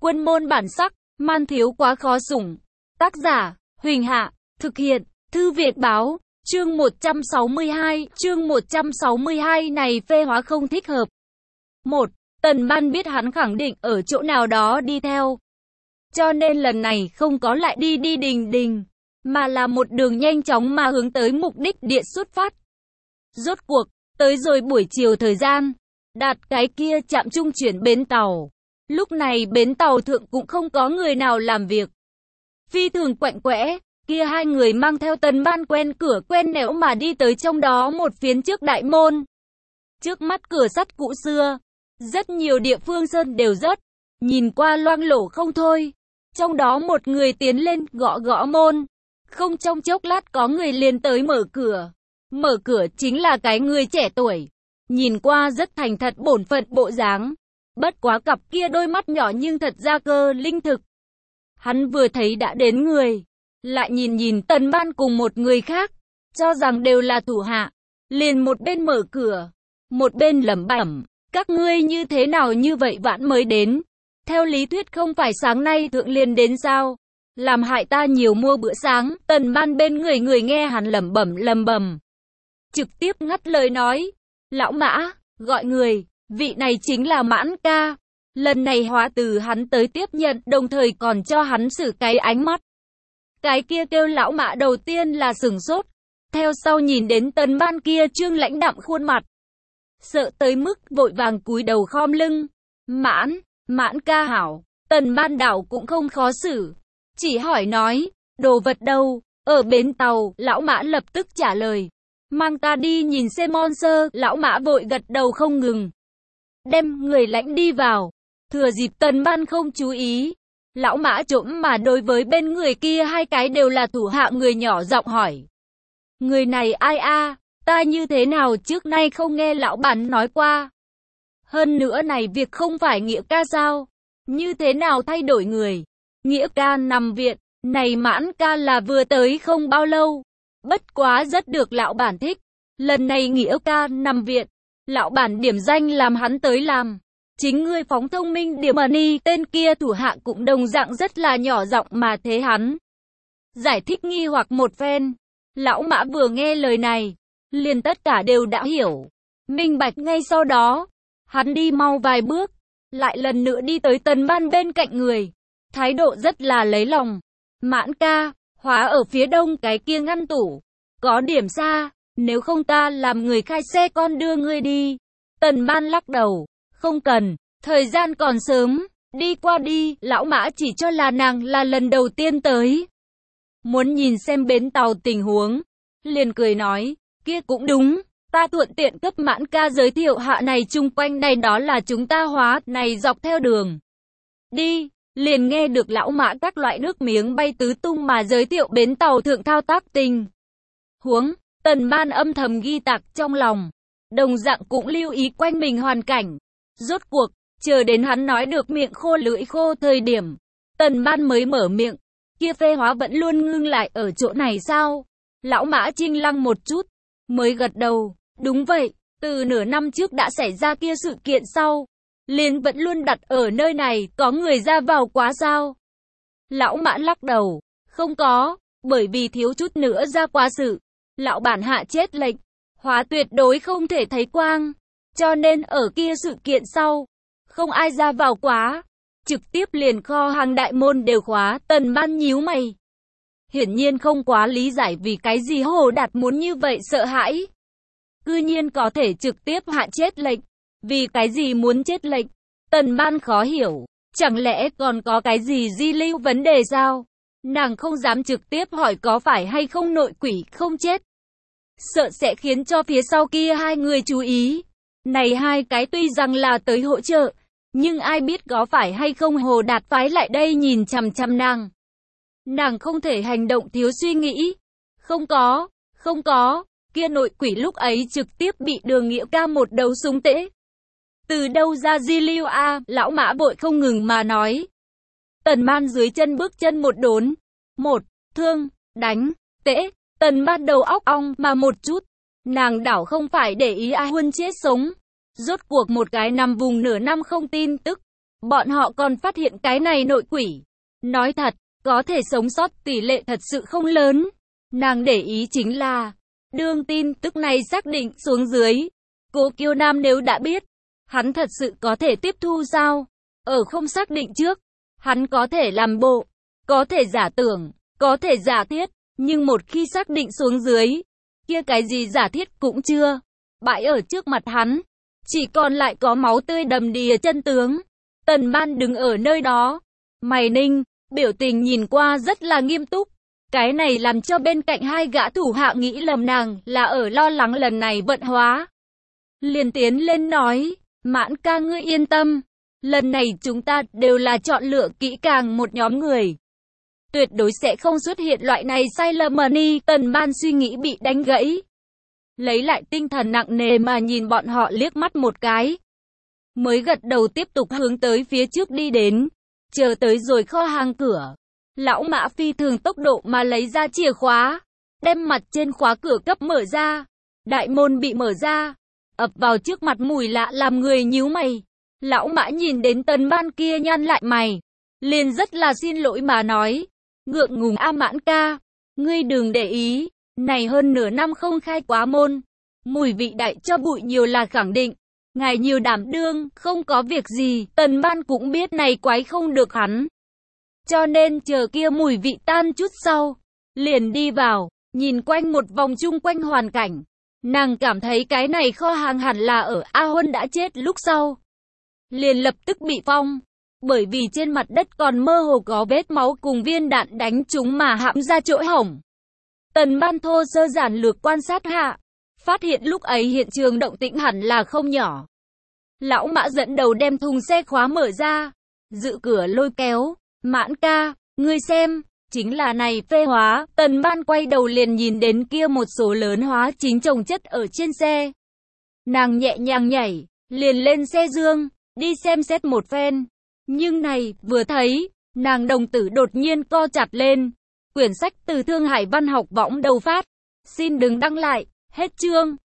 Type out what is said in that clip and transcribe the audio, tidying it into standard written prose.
Quân môn bản sắc, man thiếu quá khó sủng. Tác giả, Huỳnh Hạ, thực hiện, Thư Việt Báo, chương 162 này phê hóa không thích hợp. 1. Tần Ban biết hắn khẳng định ở chỗ nào đó đi theo. Cho nên lần này không có lại đi đình, mà là một đường nhanh chóng mà hướng tới mục đích địa xuất phát. Rốt cuộc, tới rồi buổi chiều thời gian, đạt cái kia trạm trung chuyển bến tàu. Lúc này bến tàu thượng cũng không có người nào làm việc. Phi thường quạnh quẽ, kia hai người mang theo Tần Ban quen cửa quen nẻo mà đi tới trong đó một phiến trước đại môn. Trước mắt cửa sắt cũ xưa, rất nhiều địa phương sơn đều rớt, nhìn qua loang lổ không thôi. Trong đó một người tiến lên gõ gõ môn, không trong chốc lát có người liền tới mở cửa. Mở cửa chính là cái người trẻ tuổi, nhìn qua rất thành thật bổn phận bộ dáng. Bất quá cặp kia đôi mắt nhỏ nhưng thật ra cơ linh thực. Hắn vừa thấy đã đến người, lại nhìn Tần Ban cùng một người khác, cho rằng đều là thủ hạ, liền một bên mở cửa, một bên lẩm bẩm, các ngươi như thế nào như vậy vãn mới đến, theo lý thuyết không phải sáng nay thượng liền đến sao, làm hại ta nhiều mua bữa sáng. Tần Ban bên người nghe hắn lẩm bẩm, trực tiếp ngắt lời nói, lão Mã, gọi người, vị này chính là Mãn ca. Lần này hóa từ hắn tới tiếp nhận, đồng thời còn cho hắn xử cái ánh mắt. Cái kia kêu lão Mã đầu tiên là sửng sốt, theo sau nhìn đến Tần Ban kia trương lãnh đạm khuôn mặt, sợ tới mức vội vàng cúi đầu khom lưng. Mãn ca hảo. Tần Ban đảo cũng không khó xử, chỉ hỏi nói, đồ vật đâu? Ở bến tàu. Lão Mã lập tức trả lời, mang ta đi nhìn xem monster. Lão Mã vội gật đầu không ngừng, đem người lãnh đi vào. Thừa dịp Tần Ban không chú ý, lão Mã trộm mà đối với bên người kia hai cái đều là thủ hạ người nhỏ giọng hỏi, người này ai a? Ta như thế nào trước nay không nghe lão bản nói qua. Hơn nữa này việc không phải Nghĩa ca sao? Như thế nào thay đổi người? Nghĩa ca nằm viện, này Mãn ca là vừa tới không bao lâu. Bất quá rất được lão bản thích. Lần này Nghĩa ca nằm viện, lão bản điểm danh làm hắn tới làm. Chính ngươi phóng thông minh điểm money. Tên kia thủ hạ cũng đồng dạng rất là nhỏ giọng mà thế hắn giải thích nghi hoặc một phen. Lão Mã vừa nghe lời này, liền tất cả đều đã hiểu, minh bạch. Ngay sau đó, hắn đi mau vài bước, lại lần nữa đi tới Tần Ban bên cạnh người, thái độ rất là lấy lòng. Mãn ca, hóa ở phía đông cái kia ngăn tủ, có điểm xa, nếu không ta làm người khai xe con đưa ngươi đi. Tần Ban lắc đầu, không cần, thời gian còn sớm, đi qua đi. Lão Mã chỉ cho là nàng là lần đầu tiên tới, muốn nhìn xem bến tàu tình huống, liền cười nói, kia cũng đúng, ta thuận tiện cấp Mãn ca giới thiệu hạ này chung quanh này đó là chúng ta hóa này dọc theo đường đi. Liền nghe được lão Mã các loại nước miếng bay tứ tung mà giới thiệu bến tàu thượng thao tác tình huống. Tần Ban âm thầm ghi tạc trong lòng, đồng dạng cũng lưu ý quanh mình hoàn cảnh. Rốt cuộc, chờ đến hắn nói được miệng khô lưỡi khô thời điểm, Tần Ban mới mở miệng, kia phê hóa vẫn luôn ngưng lại ở chỗ này sao? Lão Mã chinh lăng một chút, mới gật đầu, đúng vậy, từ nửa năm trước đã xảy ra kia sự kiện sau, liền vẫn luôn đặt ở nơi này. Có người ra vào quá sao? Lão Mã lắc đầu, không có, bởi vì thiếu chút nữa ra quá sự, lão bản hạ chết lệnh, hóa tuyệt đối không thể thấy quang, cho nên ở kia sự kiện sau, không ai ra vào quá, trực tiếp liền kho hàng đại môn đều khóa. Tần Ban nhíu mày, hiển nhiên không quá lý giải vì cái gì Hồ Đạt muốn như vậy sợ hãi, cư nhiên có thể trực tiếp hạ chết lệnh. Vì cái gì muốn chết lệnh? Tần Ban khó hiểu, chẳng lẽ còn có cái gì di lưu vấn đề sao? Nàng không dám trực tiếp hỏi có phải hay không nội quỷ không chết, sợ sẽ khiến cho phía sau kia hai người chú ý. Này hai cái tuy rằng là tới hỗ trợ, nhưng ai biết có phải hay không Hồ Đạt phái lại đây nhìn chằm chằm nàng. Nàng không thể hành động thiếu suy nghĩ. Không có, kia nội quỷ lúc ấy trực tiếp bị Đường Nghĩa ca một đầu súng tễ. Từ đâu ra di lưu a? Lão Mã vội không ngừng mà nói. Tần Ban dưới chân bước chân một đốn, một thương, đánh, tễ. Tần Ban đầu óc ong mà một chút, nàng đảo không phải để ý ai huân chết sống. Rốt cuộc một cái nằm vùng nửa năm không tin tức, bọn họ còn phát hiện cái này nội quỷ. Nói thật, có thể sống sót tỷ lệ thật sự không lớn. Nàng để ý chính là, đương tin tức này xác định xuống dưới. Cố Kiêu Nam nếu đã biết, hắn thật sự có thể tiếp thu sao? Ở không xác định trước, hắn có thể làm bộ, có thể giả tưởng, có thể giả thiết, nhưng một khi xác định xuống dưới, kia cái gì giả thiết cũng chưa. Bãi ở trước mặt hắn, chỉ còn lại có máu tươi đầm đìa chân tướng. Tần Ban đứng ở nơi đó, mày ninh, biểu tình nhìn qua rất là nghiêm túc. Cái này làm cho bên cạnh hai gã thủ hạ nghĩ lầm nàng là ở lo lắng lần này vận hóa. Liền tiến lên nói, Mãn ca ngươi yên tâm, lần này chúng ta đều là chọn lựa kỹ càng một nhóm người. Tuyệt đối sẽ không xuất hiện loại này sai lầm. Tần Ban suy nghĩ bị đánh gãy. Lấy lại tinh thần nặng nề mà nhìn bọn họ liếc mắt một cái. Mới gật đầu tiếp tục hướng tới phía trước đi đến. Chờ tới rồi kho hàng cửa. Lão Mã phi thường tốc độ mà lấy ra chìa khóa. Đem mặt trên khóa cửa cấp mở ra. Đại môn bị mở ra. Ập vào trước mặt mùi lạ làm người nhíu mày. Lão Mã nhìn đến Tần Ban kia nhăn lại mày. Liền rất là xin lỗi mà nói. Ngượng ngùng a Mãn ca. Ngươi đừng để ý. Này hơn nửa năm không khai quá môn. Mùi vị đại cho bụi nhiều là khẳng định. Ngài nhiều đảm đương, không có việc gì. Tần Ban cũng biết này quái không được hắn. Cho nên chờ kia mùi vị tan chút sau. Liền đi vào, nhìn quanh một vòng chung quanh hoàn cảnh. Nàng cảm thấy cái này kho hàng hẳn là ở A Huân đã chết lúc sau. Liền lập tức bị phong. Bởi vì trên mặt đất còn mơ hồ có vết máu cùng viên đạn đánh chúng mà hãm ra chỗ hổng. Tần Ban thô sơ giản lược quan sát hạ. Phát hiện lúc ấy hiện trường động tĩnh hẳn là không nhỏ. Lão Mã dẫn đầu đem thùng xe khóa mở ra. Dự cửa lôi kéo. Mãn ca, ngươi xem, chính là này phê hóa. Tần Ban quay đầu liền nhìn đến kia một số lớn hóa chính chồng chất ở trên xe. Nàng nhẹ nhàng nhảy, liền lên xe dương, đi xem xét một phen. Nhưng này, vừa thấy, nàng đồng tử đột nhiên co chặt lên. Quyển sách từ Thương Hải Văn học võng đầu phát. Xin đừng đăng lại, hết chương.